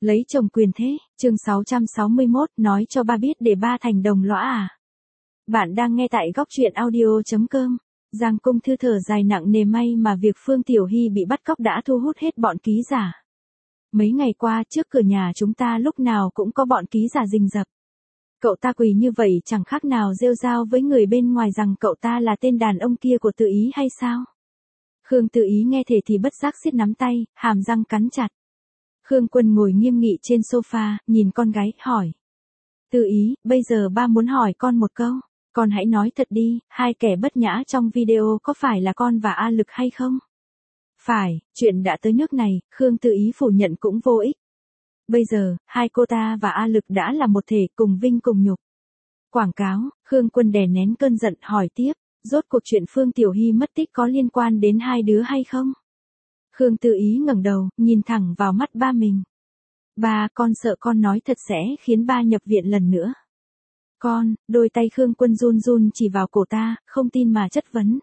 Lấy chồng quyền thế, chương 661, nói cho ba biết để ba thành đồng lõa à. Bạn đang nghe tại góc truyện audio.com. Giang Cung Thư thở dài nặng nề, may mà việc Phương Tiểu Hy bị bắt cóc đã thu hút hết bọn ký giả. Mấy ngày qua trước cửa nhà chúng ta lúc nào cũng có bọn ký giả rình rập. Cậu ta quỳ như vậy chẳng khác nào rêu rao với người bên ngoài rằng cậu ta là tên đàn ông kia của Tự Ý hay sao? Khương Tự Ý nghe thế thì bất giác siết nắm tay, hàm răng cắn chặt. Khương Quân ngồi nghiêm nghị trên sofa, nhìn con gái, hỏi. Tự Ý, bây giờ ba muốn hỏi con một câu. Con hãy nói thật đi, hai kẻ bất nhã trong video có phải là con và A Lực hay không? Phải, chuyện đã tới nước này, Khương Tự Ý phủ nhận cũng vô ích. Bây giờ, hai cô ta và A Lực đã là một thể, cùng vinh cùng nhục. Quảng cáo, Khương Quân đè nén cơn giận hỏi tiếp, rốt cuộc chuyện Phương Tiểu Hy mất tích có liên quan đến hai đứa hay không? Khương Tự Ý ngẩng đầu, nhìn thẳng vào mắt ba mình. Ba, con sợ con nói thật sẽ khiến ba nhập viện lần nữa. Con, đôi tay Khương Quân run run chỉ vào cổ ta, không tin mà chất vấn.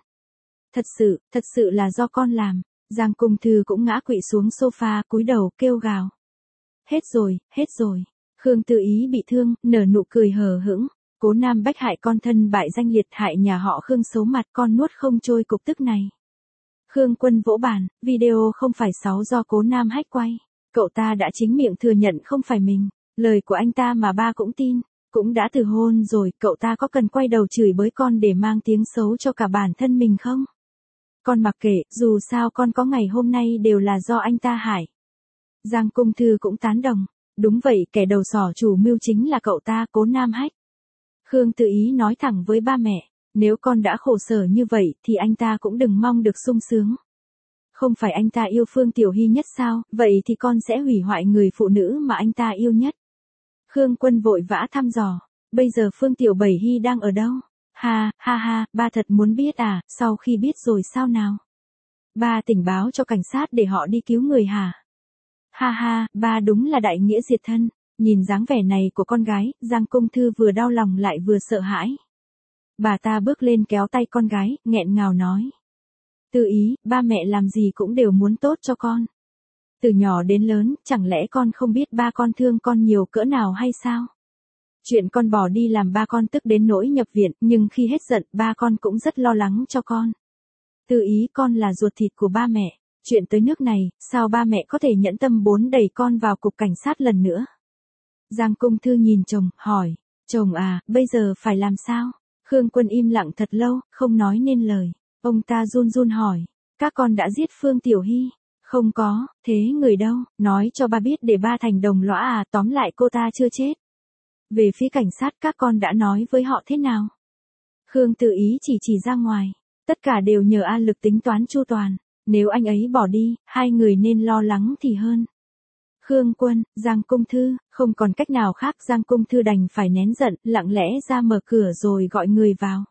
Thật sự là do con làm. Giang Cung Thư cũng ngã quỵ xuống sofa, cúi đầu kêu gào. Hết rồi. Khương Tự Ý bị thương, nở nụ cười hờ hững. Cố Nam Bách hại con thân bại danh liệt, hại nhà họ Khương xấu mặt, con nuốt không trôi cục tức này. Khương Quân vỗ bàn, video không phải do Cố Nam Hách quay. Cậu ta đã chính miệng thừa nhận không phải mình. Lời của anh ta mà ba cũng tin. Cũng đã từ hôn rồi, cậu ta có cần quay đầu chửi bới con để mang tiếng xấu cho cả bản thân mình không? Con mặc kệ, dù sao con có ngày hôm nay đều là do anh ta hại. Giang Cung Thư cũng tán đồng. Đúng vậy, kẻ đầu sỏ chủ mưu chính là cậu ta, Cố Nam Hách. Khương Tự Ý nói thẳng với ba mẹ. Nếu con đã khổ sở như vậy thì anh ta cũng đừng mong được sung sướng. Không phải anh ta yêu Phương Tiểu Hy nhất sao, vậy thì con sẽ hủy hoại người phụ nữ mà anh ta yêu nhất. Khương Quân vội vã thăm dò. Bây giờ Phương Tiểu Bảy Hy đang ở đâu? Ha, ba thật muốn biết à, sau khi biết rồi sao nào? Ba tình báo cho cảnh sát để họ đi cứu người hả? Ha, ba đúng là đại nghĩa diệt thân. Nhìn dáng vẻ này của con gái, Giang Cung Thư vừa đau lòng lại vừa sợ hãi. Bà ta bước lên kéo tay con gái, nghẹn ngào nói. Tự Ý, ba mẹ làm gì cũng đều muốn tốt cho con. Từ nhỏ đến lớn, chẳng lẽ con không biết ba con thương con nhiều cỡ nào hay sao? Chuyện con bỏ đi làm ba con tức đến nỗi nhập viện, nhưng khi hết giận, ba con cũng rất lo lắng cho con. Tự Ý, con là ruột thịt của ba mẹ. Chuyện tới nước này, sao ba mẹ có thể nhẫn tâm đẩy con vào cục cảnh sát lần nữa? Giang Cung Thư nhìn chồng, hỏi. Chồng à, bây giờ phải làm sao? Khương Quân im lặng thật lâu, không nói nên lời. Ông ta run run hỏi. Các con đã giết Phương Tiểu Hy? Không có, thế người đâu? Nói cho ba biết để ba thành đồng lõa à, tóm lại cô ta chưa chết. Về phía cảnh sát các con đã nói với họ thế nào? Khương Tự Ý chỉ ra ngoài. Tất cả đều nhờ A Lực tính toán chu toàn. Nếu anh ấy bỏ đi, hai người nên lo lắng thì hơn. Khương Quân, Giang Cung Thư, không còn cách nào khác, Giang Cung Thư đành phải nén giận, lặng lẽ ra mở cửa rồi gọi người vào.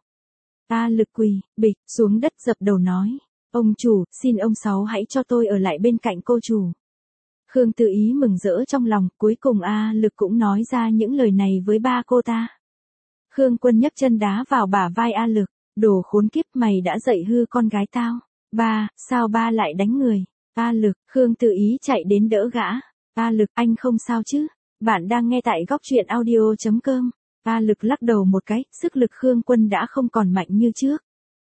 A Lực quỳ, bịch, xuống đất dập đầu nói. Ông chủ, xin ông Sáu hãy cho tôi ở lại bên cạnh cô chủ. Khương Tự Ý mừng rỡ trong lòng, cuối cùng A Lực cũng nói ra những lời này với ba cô ta. Khương Quân nhấc chân đá vào bả vai A Lực. Đồ khốn kiếp, mày đã dạy hư con gái tao. Ba, sao ba lại đánh người? A Lực, Khương Tự Ý chạy đến đỡ gã. A Lực, anh không sao chứ? Bạn đang nghe tại góc truyện audio.com. A Lực lắc đầu một cái, sức lực Khương Quân đã không còn mạnh như trước.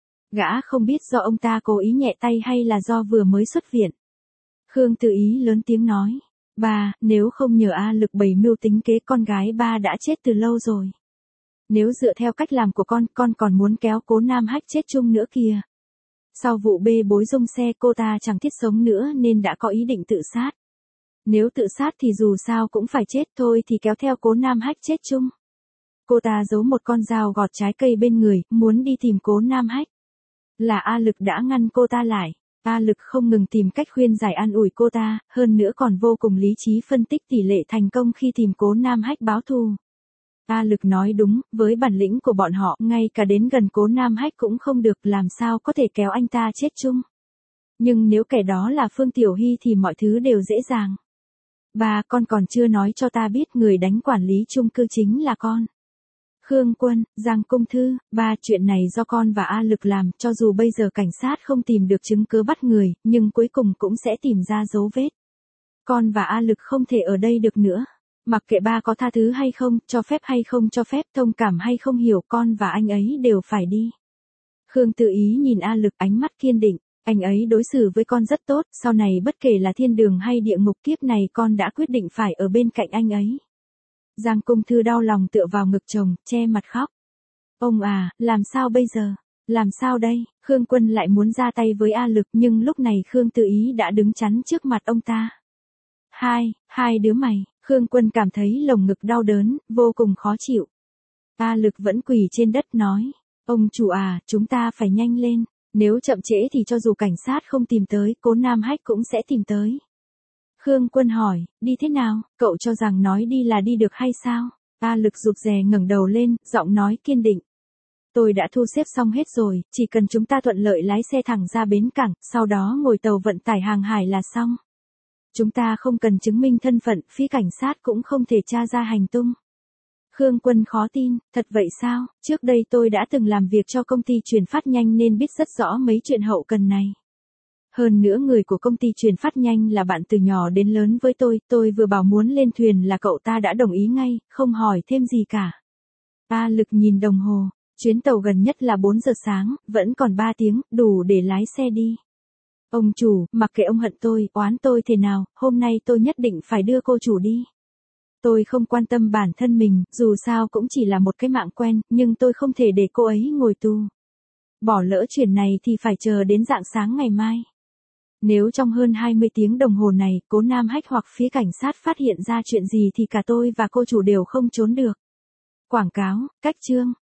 Gã không biết do ông ta cố ý nhẹ tay hay là do vừa mới xuất viện. Khương Tự Ý lớn tiếng nói. Ba, nếu không nhờ A Lực bày mưu tính kế con gái ba đã chết từ lâu rồi. Nếu dựa theo cách làm của con còn muốn kéo Cố Nam Hách chết chung nữa kìa. Sau vụ bê bối rông xe cô ta chẳng thiết sống nữa nên đã có ý định tự sát. Nếu tự sát thì dù sao cũng phải chết thôi thì kéo theo Cố Nam Hách chết chung. Cô ta giấu một con dao gọt trái cây bên người, muốn đi tìm Cố Nam Hách. Là A Lực đã ngăn cô ta lại. A Lực không ngừng tìm cách khuyên giải an ủi cô ta, hơn nữa còn vô cùng lý trí phân tích tỷ lệ thành công khi tìm Cố Nam Hách báo thù. A Lực nói đúng, với bản lĩnh của bọn họ, ngay cả đến gần Cố Nam Hách cũng không được, làm sao có thể kéo anh ta chết chung. Nhưng nếu kẻ đó là Phương Tiểu Hy thì mọi thứ đều dễ dàng. Ba, con còn chưa nói cho ta biết người đánh quản lý chung cư chính là con. Khương Quân, Giang Cung Thư, ba, chuyện này do con và A Lực làm, cho dù bây giờ cảnh sát không tìm được chứng cứ bắt người, nhưng cuối cùng cũng sẽ tìm ra dấu vết. con và A Lực không thể ở đây được nữa. Mặc kệ ba có tha thứ hay không, cho phép hay không cho phép, thông cảm hay không hiểu, con và anh ấy đều phải đi. Khương Tự Ý nhìn A Lực, ánh mắt kiên định. Anh ấy đối xử với con rất tốt, sau này bất kể là thiên đường hay địa ngục, kiếp này con đã quyết định phải ở bên cạnh anh ấy. Giang Cung Thư đau lòng tựa vào ngực chồng, che mặt khóc. Ông à, làm sao bây giờ? Làm sao đây? Khương Quân lại muốn ra tay với A Lực, nhưng lúc này Khương Tự Ý đã đứng chắn trước mặt ông ta. Hai đứa mày. Khương Quân cảm thấy lồng ngực đau đớn, vô cùng khó chịu. A Lực vẫn quỳ trên đất nói. Ông chủ à, chúng ta phải nhanh lên. Nếu chậm trễ thì cho dù cảnh sát không tìm tới, Cố Nam Hách cũng sẽ tìm tới. Khương Quân hỏi, đi thế nào? Cậu cho rằng nói đi là đi được hay sao? A Lực rụt rè ngẩng đầu lên, giọng nói kiên định. Tôi đã thu xếp xong hết rồi, chỉ cần chúng ta thuận lợi lái xe thẳng ra bến cảng, sau đó ngồi tàu vận tải hàng hải là xong. Chúng ta không cần chứng minh thân phận, phía cảnh sát cũng không thể tra ra hành tung. Khương Quân khó tin, thật vậy sao? Trước đây tôi đã từng làm việc cho công ty truyền phát nhanh nên biết rất rõ mấy chuyện hậu cần này. Hơn nữa người của công ty truyền phát nhanh là bạn từ nhỏ đến lớn với tôi vừa bảo muốn lên thuyền là cậu ta đã đồng ý ngay, không hỏi thêm gì cả. A Lực nhìn đồng hồ, chuyến tàu gần nhất là 4 giờ sáng, vẫn còn 3 tiếng, đủ để lái xe đi. Ông chủ, mặc kệ ông hận tôi, oán tôi thế nào, hôm nay tôi nhất định phải đưa cô chủ đi. Tôi không quan tâm bản thân mình, dù sao cũng chỉ là một cái mạng quen, nhưng tôi không thể để cô ấy ngồi tù. Bỏ lỡ chuyện này thì phải chờ đến rạng sáng ngày mai. Nếu trong hơn 20 tiếng đồng hồ này, Cố Nam Hách hoặc phía cảnh sát phát hiện ra chuyện gì thì cả tôi và cô chủ đều không trốn được. Quảng cáo, cách chương.